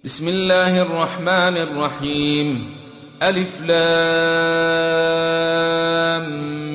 بسم الله الرحمن الرحيم. ألف لام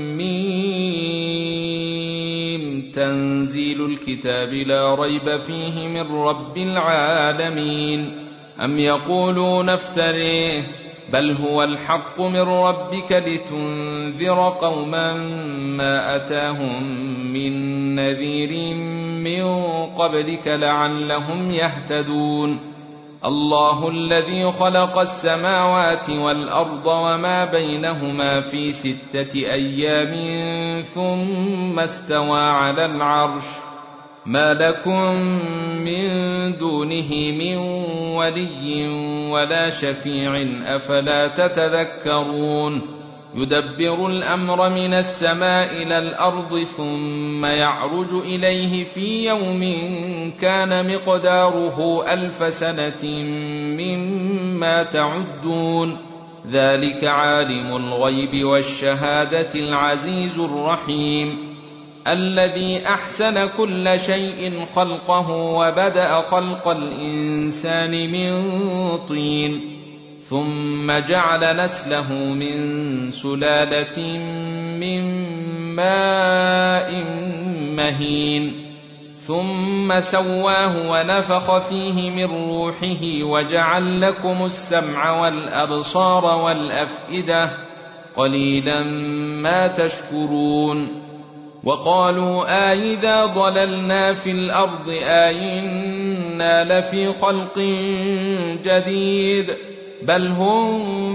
ميم. تنزيل الكتاب لا ريب فيه من رب العالمين. أم يقولون افتريه بل هو الحق من ربك لتنذر قوما ما أتاهم من نذير من قبلك لعلهم يهتدون. الله الذي خلق السماوات والأرض وما بينهما في 6 أيام ثم استوى على العرش ما لكم من دونه من ولي ولا شفيع أفلا تتذكرون. يدبر الأمر من السماء إلى الأرض ثم يعرج إليه في يوم كان مقداره 1000 سنة مما تعدون. ذلك عالم الغيب والشهادة العزيز الرحيم الذي أحسن كل شيء خلقه وبدأ خلق الإنسان من طين ثم جعل نسله من سلالة من ماء مهين ثم سواه ونفخ فيه من روحه وجعل لكم السمع والأبصار والأفئدة قليلا ما تشكرون. وقالوا أئذا ضللنا في الأرض أئنا لفي خلق جديد بل هم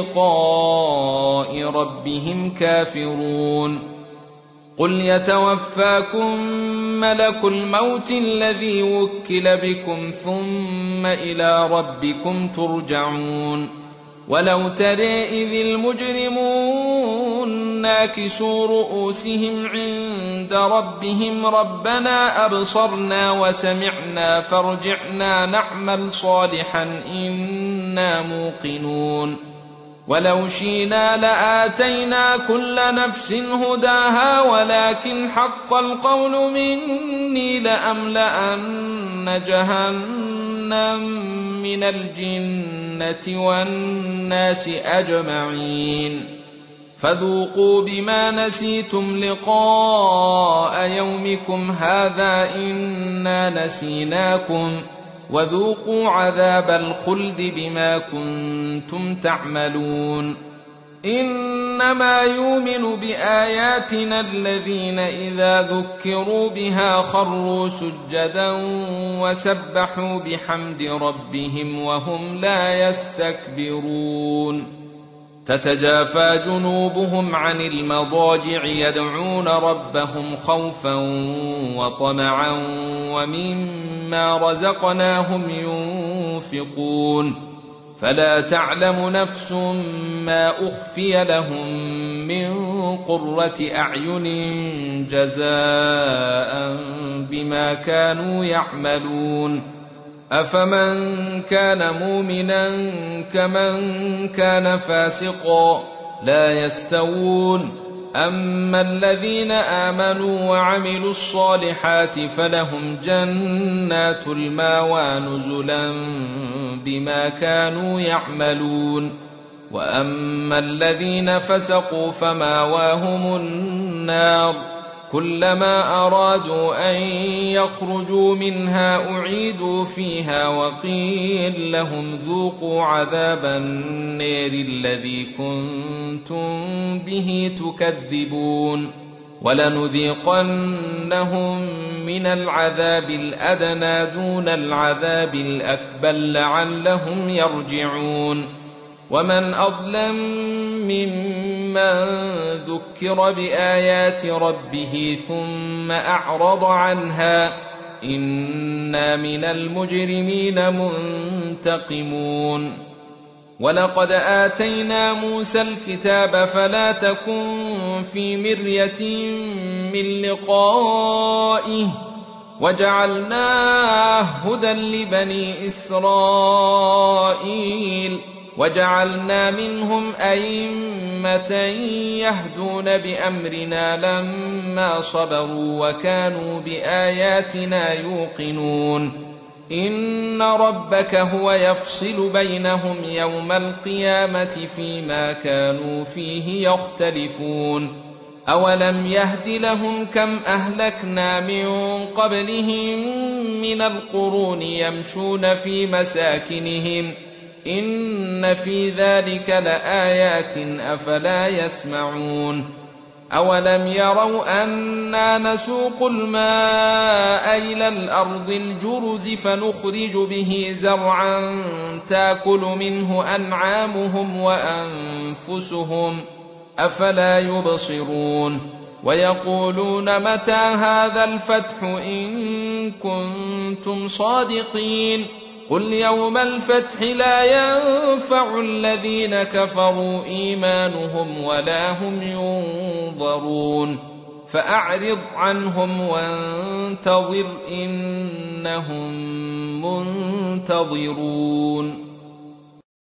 بلقاء ربهم كافرون. قل يتوفاكم ملك الموت الذي وكل بكم ثم إلى ربكم ترجعون. ولو ترى إذ المجرمون ناكسوا رؤوسهم عند ربهم ربنا أبصرنا وسمعنا فارجعنا نعمل صالحا إنا موقنون. ولو شئنا لآتينا كل نفس هداها ولكن حق القول مني لأملأن جهنم من الجنة والناس أجمعين. فذوقوا بما نسيتم لقاء يومكم هذا إنا نسيناكم وذوقوا عذاب الخلد بما كنتم تعملون. إنما يؤمن بآياتنا الذين إذا ذكروا بها خروا سجدا وسبحوا بحمد ربهم وهم لا يستكبرون. تتجافى جنوبهم عن المضاجع يدعون ربهم خوفا وطمعا ومما رزقناهم ينفقون. فلا تعلم نفس ما أخفي لهم من قرة أعين جزاء بما كانوا يعملون. أفمن كان مؤمنا كمن كان فاسقا لا يستوون. أما الذين آمنوا وعملوا الصالحات فلهم جنات المأوى نزلا بما كانوا يعملون. وأما الذين فسقوا فمأواهم النار كلما أرادوا أن يخرجوا منها أعيدوا فيها وقيل لهم ذوقوا عذاب النار الذي كنتم به تكذبون. ولنذيقنهم من العذاب الأدنى دون العذاب الأكبر لعلهم يرجعون. ومن أظلم ممن ذكر بآيات ربه ثم أعرض عنها إنا من المجرمين منتقمون. ولقد آتينا موسى الكتاب فلا تكن في مرية من لقائه وجعلناه هدى لبني إسرائيل وجعلنا منهم أئمة يهدون بأمرنا لما صبروا وكانوا بآياتنا يوقنون. إن ربك هو يفصل بينهم يوم القيامة فيما كانوا فيه يختلفون أولم يهد لهم كم أهلكنا من قبلهم من القرون يمشون في مساكنهم إن في ذلك لآيات أفلا يسمعون أولم يروا أنا نسوق الماء إلى الأرض الجرز فنخرج به زرعا تأكل منه أنعامهم وأنفسهم أفلا يبصرون ويقولون متى هذا الفتح إن كنتم صادقين قل يوم الفتح لا ينفع الذين كفروا إيمانهم ولا هم ينظرون فأعرض عنهم وانتظر إنهم منتظرون